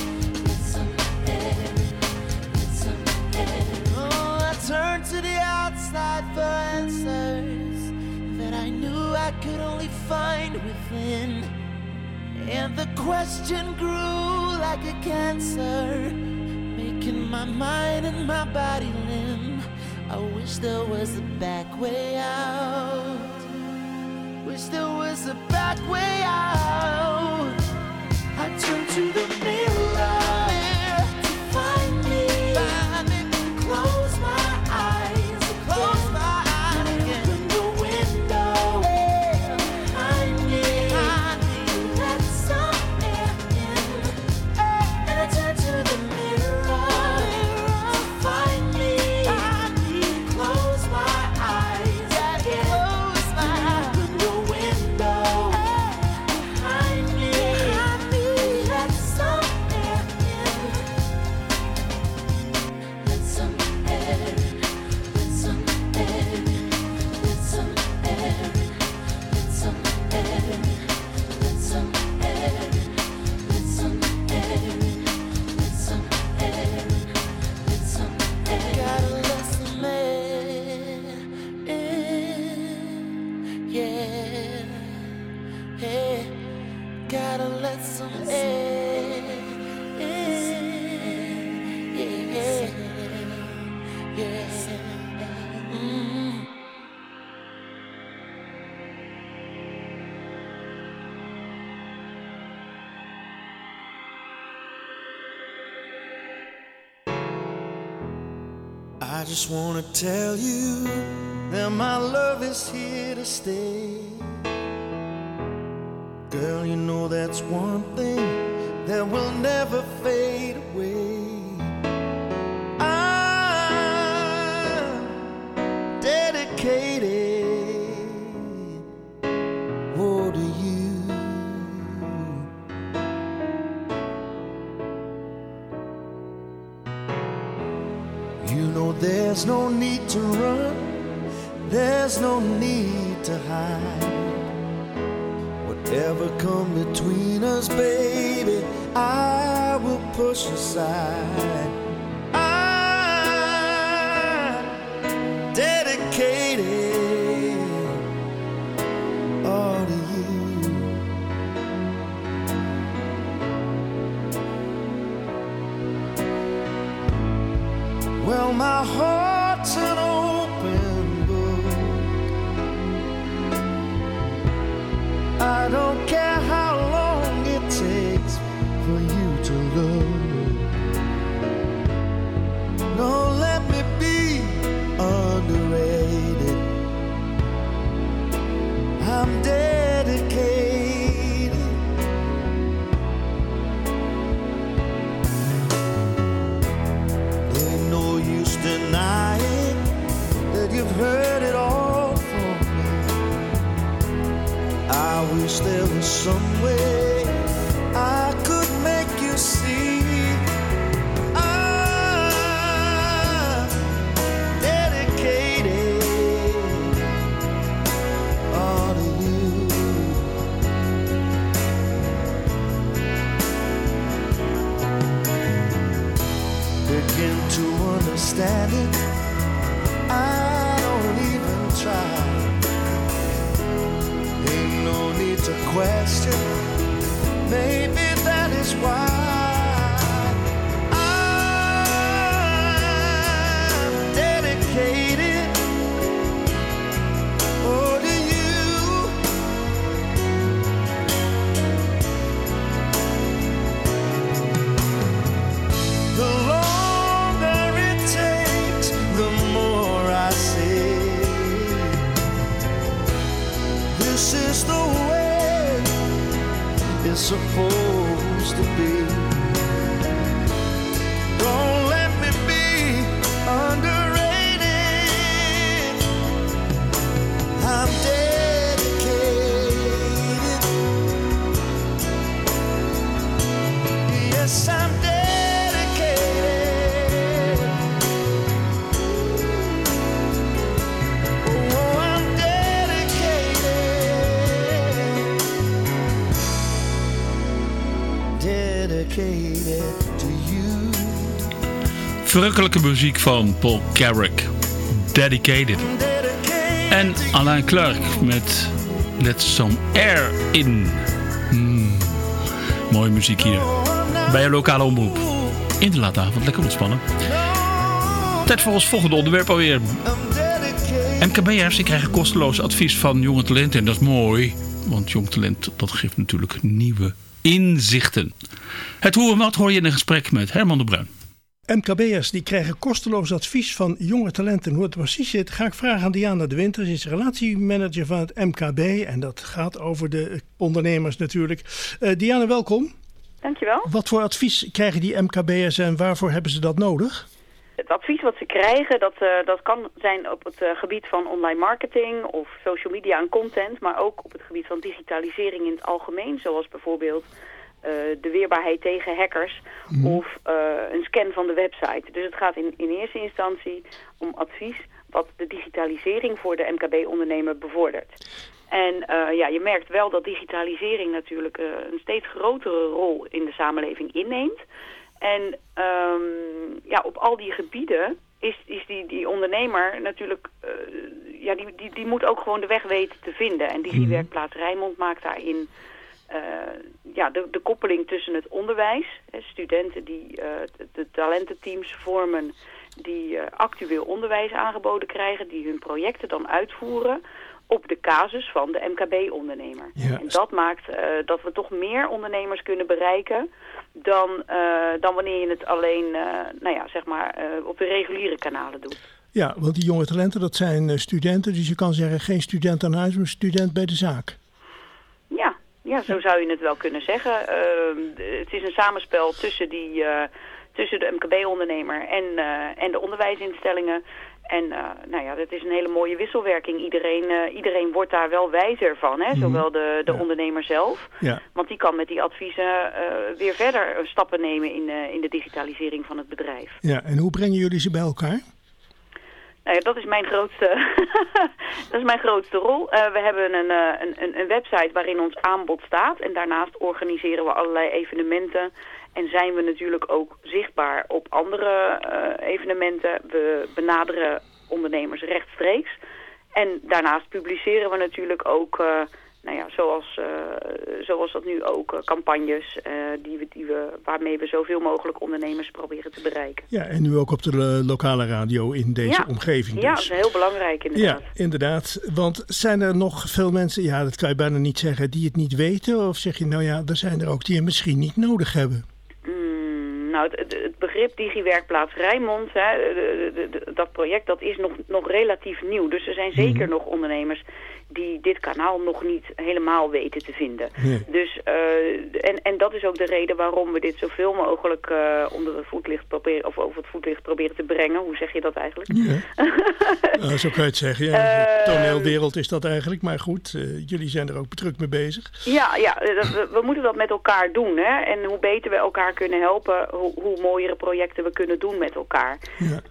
Turned to the outside for answers that I knew I could only find within. And the question grew like a cancer, making my mind and my body limp. I wish there was a back way out. Wish there was a back way out. I turned to the mirror to find me, find me, close my eyes, close my eyes again. Open the window behind me, behind me, let some air in. And I turn to the mirror to find me, find me, close my eyes again. Close my eyes. Open the window behind me, behind me, let some air in. Let some air, let some air, let some air, let some air, let some air, let some air, let some air, let some air. Gotta let some air in, yeah, yeah. Gotta let some air in. I just wanna tell you that my love is here to stay. Girl, you know that's one thing that will never fade away. I'm dedicated, oh, to you. You know there's no need to run, there's no need to hide. Whatever come between us, baby, I will push aside. I'm dedicated all to you. Well, my heart's an open book. I don't care how long it takes for you to look. No, let me be underrated. I'm dedicated. There ain't no use denying that you've heard it all from me. I wish there was some way I could make you see. I'm dedicated all to you. Begin to understand it, I don't even try. Ain't no need to question, maybe that is why I'm dedicated, oh, to you. The longer it takes, the more I say, this is the way it's supposed to be. Don't let me be underrated. I'm dedicated. Yes, I'm dedicated. Oh, I'm dedicated. Dedicated to you. Verrukkelijke muziek van Paul Carrack, Dedicated. En Alain Clark met Let Some Air In. Hmm. Mooie muziek hier. Bij een lokale omroep. In de late avond, lekker ontspannen. Tijd voor ons volgende onderwerp alweer. M K B'ers die krijgen kosteloos advies van jonge talenten. En dat is mooi, want jong talent dat geeft natuurlijk nieuwe inzichten. Het hoe en wat hoor je in een gesprek met Herman de Bruin. M K B'ers die krijgen kosteloos advies van jonge talenten. Hoe het precies zit, ga ik vragen aan Diana de Winter. Ze is relatiemanager van het M K B en dat gaat over de ondernemers natuurlijk. Uh, Diana, welkom. Dankjewel. Wat voor advies krijgen die M K B'ers en waarvoor hebben ze dat nodig? Het advies wat ze krijgen, dat, uh, dat kan zijn op het uh, gebied van online marketing of social media en content, maar ook op het gebied van digitalisering in het algemeen, zoals bijvoorbeeld uh, de weerbaarheid tegen hackers mm. of uh, een scan van de website. Dus het gaat in, in eerste instantie om advies wat de digitalisering voor de M K B-ondernemer bevordert. En uh, ja, je merkt wel dat digitalisering natuurlijk uh, een steeds grotere rol in de samenleving inneemt. En um, ja, op al die gebieden is, is die, die ondernemer natuurlijk, uh, ja, die, die, die moet ook gewoon de weg weten te vinden. En DigiWerkplaats Rijnmond maakt daarin uh, ja, de, de koppeling tussen het onderwijs, hè, studenten die uh, de, de talententeams vormen, die uh, actueel onderwijs aangeboden krijgen, die hun projecten dan uitvoeren op de casus van de M K B-ondernemer. Ja. En dat maakt uh, dat we toch meer ondernemers kunnen bereiken dan, uh, dan wanneer je het alleen uh, nou ja, zeg maar, uh, op de reguliere kanalen doet. Ja, want die jonge talenten, dat zijn uh, studenten. Dus je kan zeggen, geen student aan huis, maar student bij de zaak. Ja, ja zo zou je het wel kunnen zeggen. Uh, het is een samenspel tussen, die, uh, tussen de M K B-ondernemer en, uh, en de onderwijsinstellingen. En uh, nou ja, dat is een hele mooie wisselwerking. Iedereen, uh, iedereen wordt daar wel wijzer van, hè? Zowel de, de ja. ondernemer zelf. Ja. Want die kan met die adviezen uh, weer verder stappen nemen in, uh, in de digitalisering van het bedrijf. Ja, en hoe brengen jullie ze bij elkaar? Nou ja, dat is mijn grootste, dat is mijn grootste rol. Uh, we hebben een, uh, een, een website waarin ons aanbod staat. En daarnaast organiseren we allerlei evenementen. En zijn we natuurlijk ook zichtbaar op andere uh, evenementen. We benaderen ondernemers rechtstreeks. En daarnaast publiceren we natuurlijk ook, uh, nou ja, zoals, uh, zoals dat nu ook, uh, campagnes uh, die we, die we, waarmee we zoveel mogelijk ondernemers proberen te bereiken. Ja, en nu ook op de uh, lokale radio in deze ja. omgeving. Dus. Ja, dat is heel belangrijk inderdaad. Ja, inderdaad. Want zijn er nog veel mensen, ja, dat kan je bijna niet zeggen, die het niet weten? Of zeg je, nou ja, er zijn er ook die het misschien niet nodig hebben? Mm, nou, het, het begrip Digiwerkplaats Rijnmond, hè, de, de, de, dat project, dat is nog, nog relatief nieuw. Dus er zijn zeker mm. nog ondernemers die dit kanaal nog niet helemaal weten te vinden. Nee. Dus, uh, en, en dat is ook de reden waarom we dit zoveel mogelijk uh, onder het voetlicht proberen, of over het voetlicht proberen te brengen. Hoe zeg je dat eigenlijk? Ja. uh, zo kan je het zeggen. Ja. Uh, de toneelwereld is dat eigenlijk, maar goed, uh, jullie zijn er ook druk mee bezig. Ja, ja we, we moeten dat met elkaar doen. Hè? En hoe beter we elkaar kunnen helpen, hoe, hoe mooiere projecten we kunnen doen met elkaar. Ja,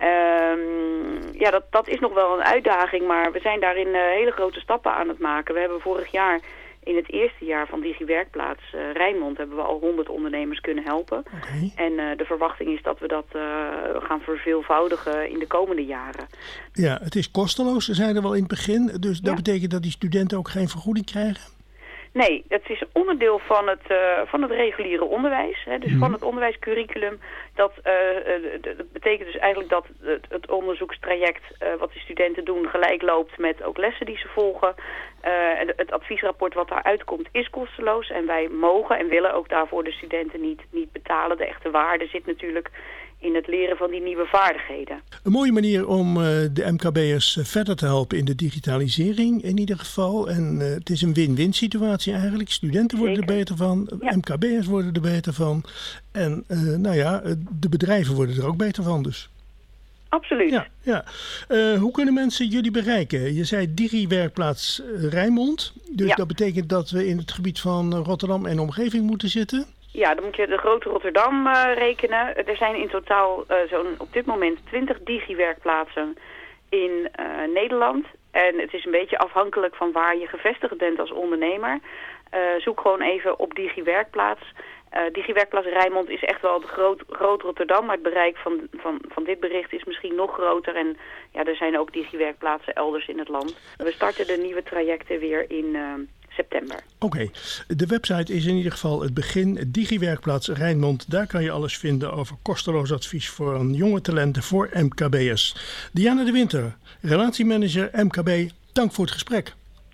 um, ja dat, dat is nog wel een uitdaging, maar we zijn daarin uh, hele grote stappen aan het maken. We hebben vorig jaar, in het eerste jaar van Digiwerkplaats uh, Rijnmond, hebben we al honderd ondernemers kunnen helpen. Okay. En uh, de verwachting is dat we dat uh, gaan verveelvoudigen in de komende jaren. Ja, het is kosteloos, ze zeiden wel in het begin. Dus dat ja. betekent dat die studenten ook geen vergoeding krijgen? Nee, het is onderdeel van het, uh, van het reguliere onderwijs. Hè, dus mm. van het onderwijscurriculum. Dat, uh, uh, dat betekent dus eigenlijk dat het, het onderzoekstraject uh, wat de studenten doen gelijk loopt met ook lessen die ze volgen. Uh, het, het adviesrapport wat daaruit komt is kosteloos. En wij mogen en willen ook daarvoor de studenten niet, niet betalen. De echte waarde zit natuurlijk in het leren van die nieuwe vaardigheden. Een mooie manier om uh, de M K B'ers verder te helpen in de digitalisering in ieder geval. En uh, het is een win-win situatie eigenlijk. Studenten worden Zeker. er beter van, ja. M K B'ers worden er beter van. En uh, nou ja, de bedrijven worden er ook beter van dus. Absoluut. Ja, ja. Uh, hoe kunnen mensen jullie bereiken? Je zei Digiwerkplaats Rijnmond. Dus ja. dat betekent dat we in het gebied van Rotterdam en omgeving moeten zitten? Ja, dan moet je de grote Rotterdam uh, rekenen. Er zijn in totaal uh, zo'n op dit moment twintig Digiwerkplaatsen in uh, Nederland. En het is een beetje afhankelijk van waar je gevestigd bent als ondernemer. Uh, zoek gewoon even op Digiwerkplaats. Uh, Digiwerkplaats Rijnmond is echt wel de groot, groot Rotterdam, maar het bereik van, van, van dit bericht is misschien nog groter. En ja, er zijn ook Digiwerkplaatsen elders in het land. We starten de nieuwe trajecten weer in uh, september. Oké, okay. De website is in ieder geval het begin. Digiwerkplaats Rijnmond, daar kan je alles vinden over kosteloos advies voor jonge talenten voor M K B'ers. Diana de Winter, relatiemanager M K B, dank voor het gesprek.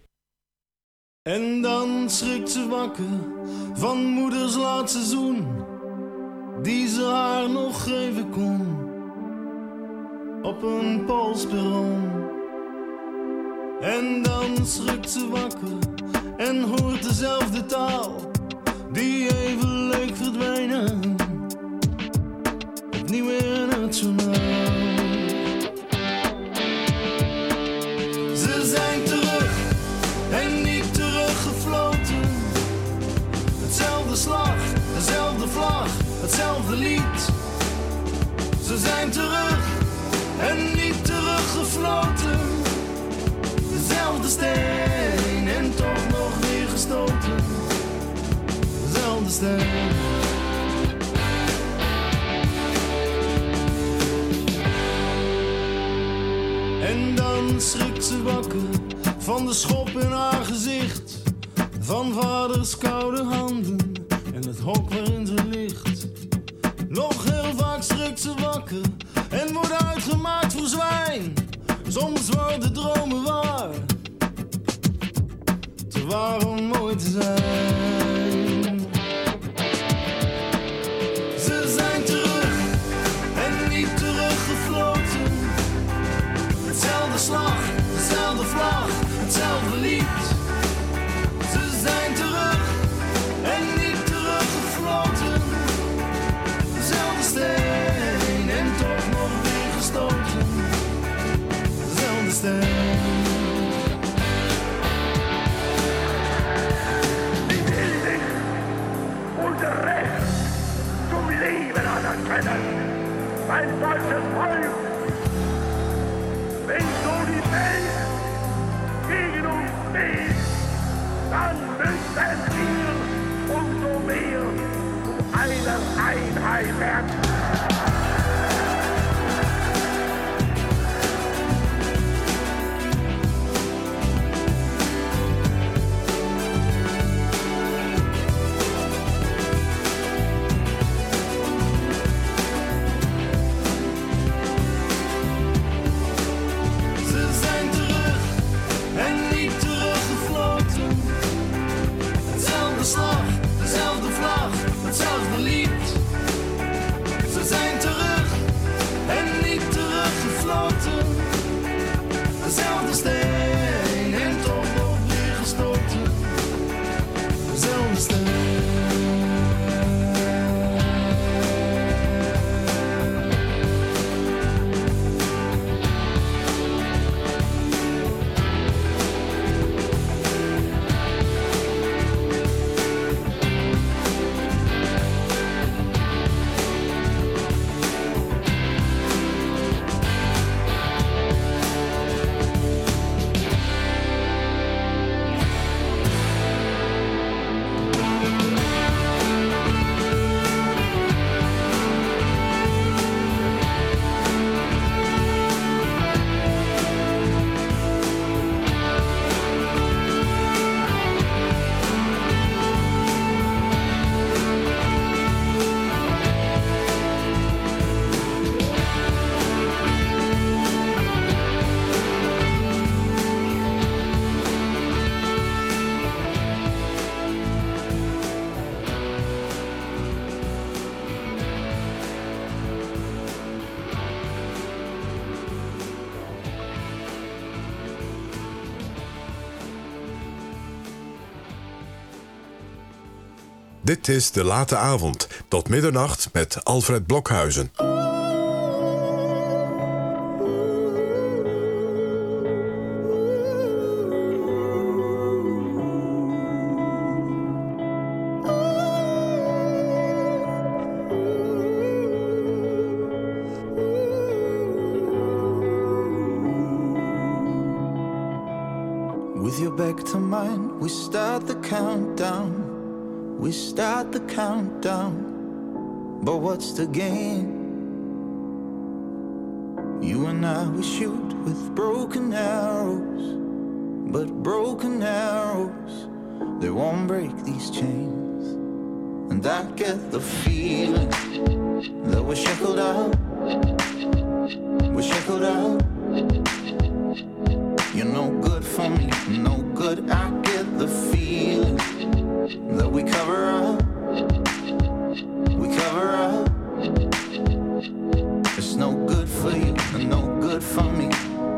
En dan schrikt ze wakker van moeders laatste zoen, die ze haar nog geven kon, op een Poolsperron. En dan schrikt ze wakker en hoort dezelfde taal, die even leek verdwenen, opnieuw in het journaal. Ze zijn terug en niet teruggefloten. Hetzelfde slag, dezelfde vlag, hetzelfde lied. Ze zijn terug en niet teruggefloten. Dezelfde steen en toch nog weer gestoten. Dezelfde steen. En dan schrikt ze wakker van de schop in haar gezicht, van vaders koude handen en het hok waarin ze ligt. Nog heel vaak schrikt ze wakker en wordt uitgemaakt voor zwijn. Soms worden dromen waar, waarom mooi te zijn. Ze zijn terug en niet teruggefloten. Hetzelfde slag, dezelfde vlag, hetzelfde lied. Ze zijn terug en niet teruggefloten. Dezelfde steen en toch nog weer gestoten. Dezelfde steen. Mein deutsches Volk, wenn so die Welt gegen uns steht, dann müssen wir umso mehr zu einer Einheit werden. Dit is De Late Avond, tot middernacht met Alfred Blokhuizen. With your back to mine, we start the countdown. We start the countdown, but what's the gain? You and I, we shoot with broken arrows, but broken arrows, they won't break these chains. And I get the feeling that we're shackled out, we're shackled out. You're no good for me, no good. I get the feeling that we cover up, we cover up. It's no good for you and no good for me.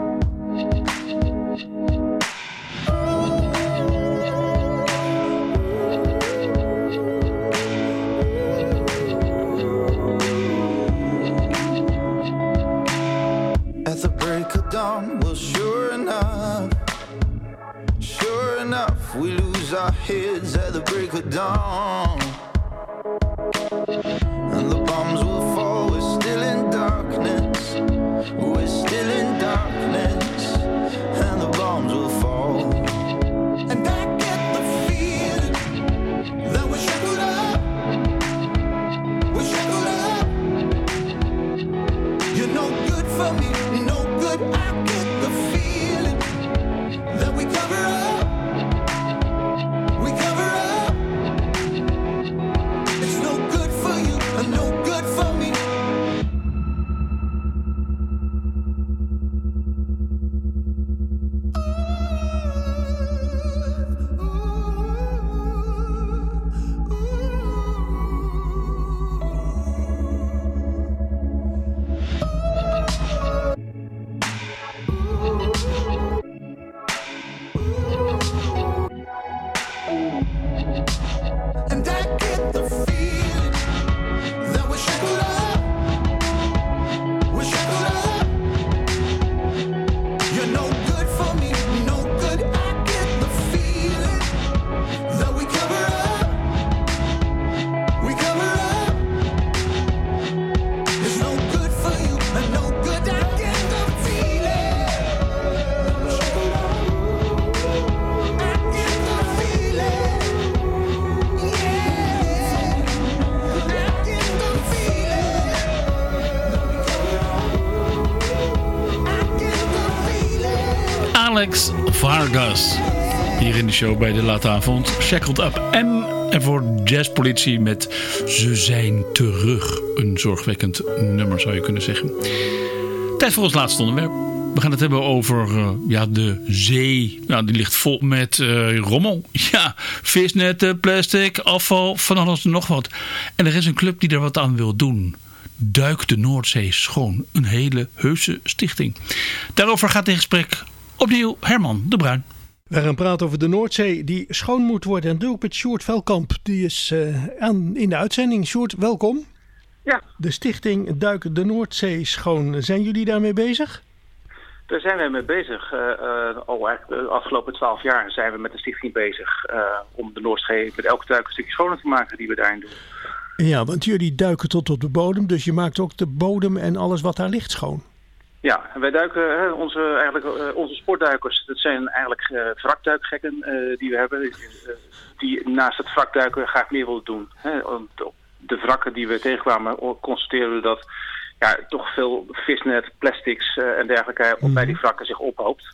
At the break of dawn, well, sure enough, sure enough, we lose our heads at the break of dawn. And the bombs will fall, we're still in darkness, we're still in darkness, and the bombs will fall. And I get the feeling that we're shackled up, we're shackled up. You're no good for me, no good. I get the feeling that we cover up, we cover up. get the feeling that we're shackled up. We're shackled up. You're no good for me, no good. I get the feeling that we cover up. We cover up. It's no good for you, and no good. I get the feeling that we're shackled up. I get the feeling, yeah. I get the feeling that we cover up. I get the feeling. Alex Vargas. Hier in de show bij de late avond. Shackled Up. En voor Jazzpolitie met Ze zijn terug. Een zorgwekkend nummer zou je kunnen zeggen. Tijd voor ons laatste onderwerp. We gaan het hebben over uh, ja, de zee. Nou, die ligt vol met uh, rommel. Ja, visnetten, plastic, afval, van alles en nog wat. En er is een club die er wat aan wil doen. Duik de Noordzee schoon. Een hele heuse stichting. Daarover gaat in gesprek opnieuw Herman de Bruin. We gaan praten over de Noordzee die schoon moet worden. En doe ik met Sjoerd Velkamp. Die is uh, aan, in de uitzending. Sjoerd, welkom. Ja. De stichting Duik de Noordzee schoon. Zijn jullie daarmee bezig? Daar zijn wij mee bezig. Uh, uh, al eigenlijk de afgelopen twaalf jaar zijn we met de stichting bezig uh, om de Noordzee met elke duik een stukje schoner te maken die we daarin doen. Ja, want jullie duiken tot op de bodem. Dus je maakt ook de bodem en alles wat daar ligt schoon. Ja, en wij duiken, hè, onze, eigenlijk, uh, onze sportduikers, dat zijn eigenlijk uh, wrakduikgekken uh, die we hebben. Uh, die naast het wrakduiken graag meer willen doen. Hè. Want op de wrakken die we tegenkwamen constateren we dat ja, toch veel visnet, plastics uh, en dergelijke mm. bij die wrakken zich ophoopt.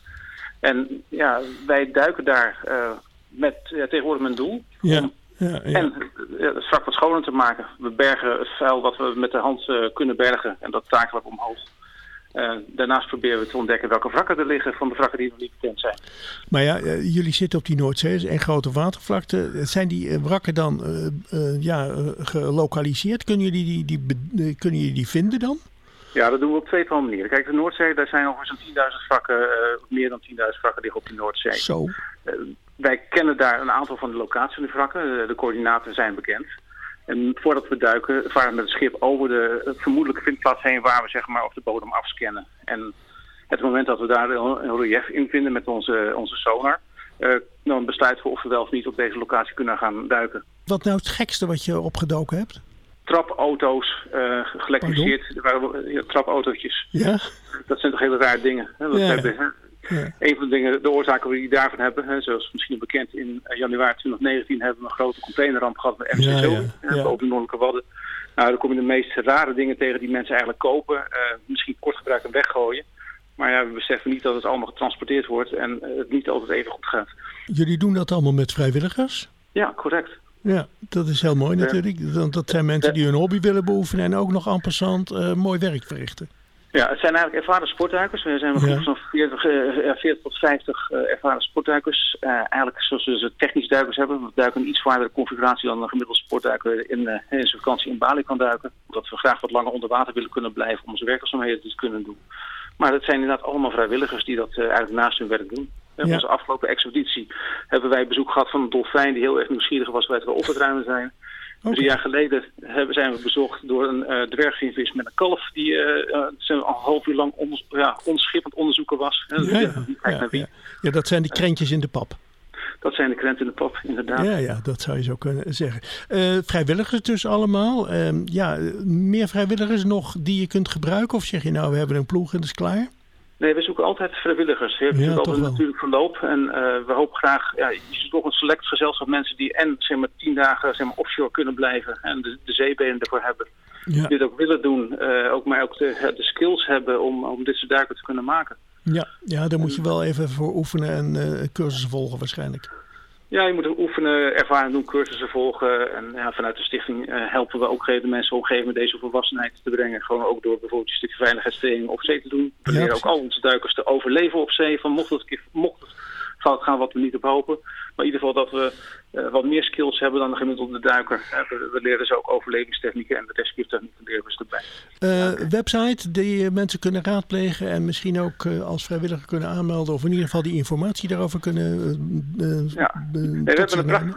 En ja, wij duiken daar uh, met uh, tegenwoordig mijn doel. Ja. Om, ja, ja. En uh, het wrak wat schoner te maken. We bergen het vuil wat we met de hand uh, kunnen bergen en dat takelen we omhoog. Uh, daarnaast proberen we te ontdekken welke wrakken er liggen van de wrakken die nog niet bekend zijn. Maar ja, uh, jullie zitten op die Noordzee en grote watervlakte. Zijn die uh, wrakken dan uh, uh, ja, uh, gelokaliseerd? Kunnen jullie die, die, die, uh, kunnen jullie die vinden dan? Ja, dat doen we op twee manieren. Kijk, de Noordzee, daar zijn ongeveer zo'n tienduizend wrakken, uh, meer dan tienduizend wrakken liggen op de Noordzee. Zo. Uh, wij kennen daar een aantal van de locaties van de wrakken. Uh, de coördinaten zijn bekend. En voordat we duiken, varen we met het schip over de vermoedelijke vindplaats heen waar we zeg maar op de bodem afscannen. En het moment dat we daar een relief in vinden met onze, onze sonar, uh, dan besluiten we of we wel of niet op deze locatie kunnen gaan duiken. Wat nou het gekste wat je opgedoken hebt? Trapauto's, uh, gelektrificeerd, uh, trapautootjes. Ja? Dat zijn toch hele rare dingen. Hè? Dat ja. hebben, hè? Ja. Een van de dingen, de oorzaken die we daarvan hebben, hè, zoals misschien bekend in januari twintig negentien hebben we een grote containerramp gehad met M C Zo ja, ja, ja. op de Noordelijke Wadden. Nou, dan kom je de meest rare dingen tegen die mensen eigenlijk kopen, uh, misschien kort gebruiken en weggooien. Maar ja, we beseffen niet dat het allemaal getransporteerd wordt en uh, het niet altijd even goed gaat. Jullie doen dat allemaal met vrijwilligers? Ja, correct. Ja, dat is heel mooi natuurlijk. Want dat zijn mensen die hun hobby willen beoefenen en ook nog en passant uh, mooi werk verrichten. Ja, het zijn eigenlijk ervaren sportduikers. We zijn een groep van veertig, uh, veertig tot vijftig uh, ervaren sportduikers. Uh, eigenlijk zoals we ze technisch duikers hebben. We duiken een iets zwaardere configuratie dan een gemiddelde sportduiker in, uh, in zijn vakantie in Bali kan duiken. Omdat we graag wat langer onder water willen kunnen blijven om onze werkzaamheden te kunnen doen. Maar dat zijn inderdaad allemaal vrijwilligers die dat uh, eigenlijk naast hun werk doen. In ja. onze afgelopen expeditie hebben wij bezoek gehad van een dolfijn die heel erg nieuwsgierig was waar we op het ruimen zijn. Okay. Drie jaar geleden hebben, zijn we bezocht door een uh, dwergvinvis met een kalf die uh, uh, een half uur lang on, ja, onschippend onderzoeken was. Ja, ja, ja, ja. ja, dat zijn die krentjes in de pap. Dat zijn de krenten in de pap, inderdaad. Ja, ja, dat zou je zo kunnen zeggen. Uh, vrijwilligers dus allemaal. Uh, ja, meer vrijwilligers nog die je kunt gebruiken? Of zeg je nou, we hebben een ploeg en dat is klaar? Nee, we zoeken altijd vrijwilligers. We hebben ja, altijd natuurlijk verloop. En uh, we hopen graag, ja, je ziet toch een select gezelschap mensen die en zeg maar tien dagen zeg maar, offshore kunnen blijven en de, de zeebenen ervoor hebben. Ja. Die het ook willen doen, uh, ook, maar ook de, de skills hebben om, om dit soort duiken te kunnen maken. Ja, ja, daar moet je wel even voor oefenen en uh, cursussen volgen waarschijnlijk. Ja, je moet oefenen, ervaring doen, cursussen volgen. En ja, vanuit de stichting uh, helpen we ook de mensen op een gegeven moment deze volwassenheid te brengen. Gewoon ook door bijvoorbeeld een stukje veiligheidstraining op zee te doen. We leren ja, ook al onze duikers te overleven op zee. Van mocht het, mocht het fout gaan wat we niet op hopen. Maar in ieder geval dat we uh, wat meer skills hebben dan de gemiddelde duiker. Uh, we, we leren ze ook overlevingstechnieken en de rescue technieken leren we ze erbij. Uh, website die mensen kunnen raadplegen en misschien ook uh, als vrijwilliger kunnen aanmelden. Of in ieder geval die informatie daarover kunnen uh, uh, ja. uh, nee, we, hebben een pracht,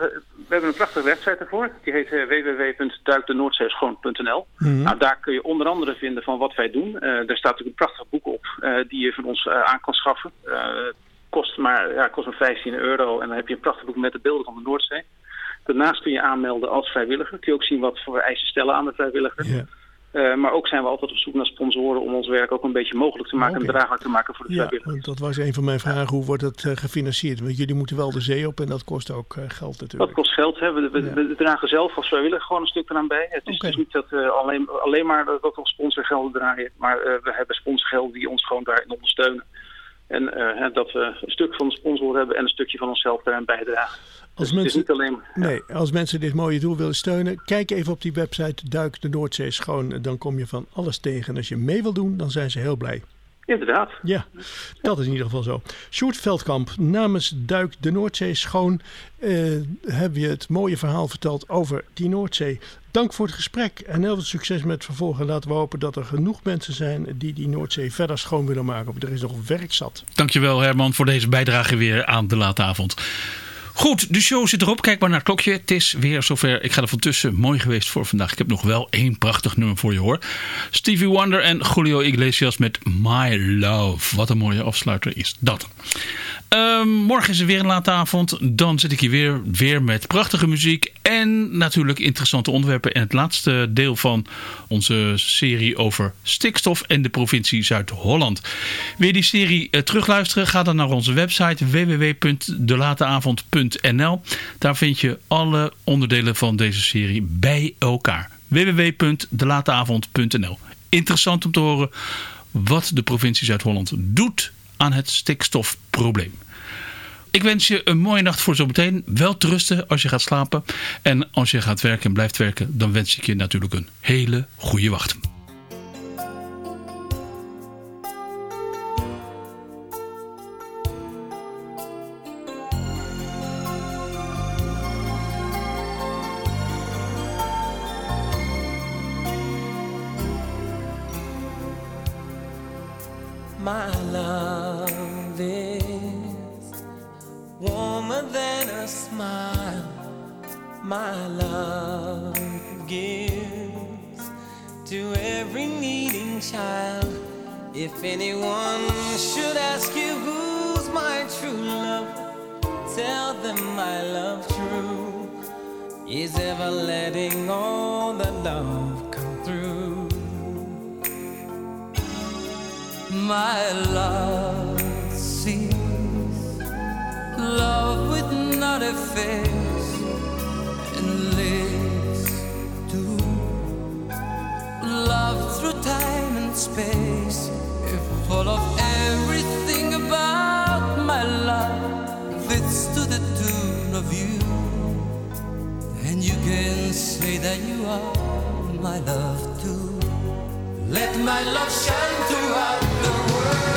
we hebben een prachtige website ervoor. Die heet uh, w w w punt duik de noordzeeschoon punt n l. Mm-hmm. Nou, daar kun je onder andere vinden van wat wij doen. Uh, daar staat natuurlijk een prachtig boek op uh, die je van ons uh, aan kan schaffen. Uh, kost maar, ja, kost maar vijftien euro en dan heb je een prachtig boek met de beelden van de Noordzee. Daarnaast kun je aanmelden als vrijwilliger. Kun je ook zien wat voor eisen stellen aan de vrijwilliger. Yeah. Uh, maar ook zijn we altijd op zoek naar sponsoren om ons werk ook een beetje mogelijk te maken Okay. en draaglijk te maken voor de Ja, vrijwilligers. want dat was een van mijn vragen. Hoe wordt het uh, gefinancierd? Want jullie moeten wel de zee op en dat kost ook uh, geld natuurlijk. Dat kost geld. Hè. We, we, Ja. we dragen zelf als vrijwilliger gewoon een stuk eraan bij. Het is Okay. dus niet dat we alleen, alleen maar dat we sponsorgelden draaien. Maar uh, we hebben sponsorgelden die ons gewoon daarin ondersteunen. En uh, dat we een stuk van de sponsor hebben en een stukje van onszelf daaraan bijdragen. Als Dus mensen, het is niet alleen... nee, als mensen dit mooie doel willen steunen, kijk even op die website Duik de Noordzee Schoon. Dan kom je van alles tegen. En als je mee wil doen, dan zijn ze heel blij. Inderdaad. Ja, dat is in ieder geval zo. Sjoerd Veldkamp, namens Duik de Noordzee Schoon uh, hebben je het mooie verhaal verteld over die Noordzee. Dank voor het gesprek en heel veel succes met het vervolg. En laten we hopen dat er genoeg mensen zijn die die Noordzee verder schoon willen maken. Want er is nog werk zat. Dankjewel Herman voor deze bijdrage weer aan de late avond. Goed, de show zit erop. Kijk maar naar het klokje. Het is weer zover. Ik ga er van tussen. Mooi geweest voor vandaag. Ik heb nog wel één prachtig nummer voor je hoor. Stevie Wonder en Julio Iglesias met My Love. Wat een mooie afsluiter is dat. Um, morgen is er weer een late avond. Dan zit ik hier weer, weer met prachtige muziek. En natuurlijk interessante onderwerpen. En het laatste deel van onze serie over stikstof en de provincie Zuid-Holland. Wil je die serie uh, terugluisteren? Ga dan naar onze website w w w punt de late avond punt n l. Daar vind je alle onderdelen van deze serie bij elkaar. w w w punt de late avond punt n l. Interessant om te horen wat de provincie Zuid-Holland doet aan het stikstofprobleem. Ik wens je een mooie nacht voor zometeen. Wel te rusten als je gaat slapen. En als je gaat werken en blijft werken, dan wens ik je natuurlijk een hele goede wacht. My love is warmer than a smile. My love gives to every needing child. If anyone should ask you who's my true love, tell them my love true is ever letting all the love come through. My love sees love with not a face and lives to love through time and space. If full of everything about my love fits to the tune of you, then you can say that you are my love too. Let my love shine throughout the world.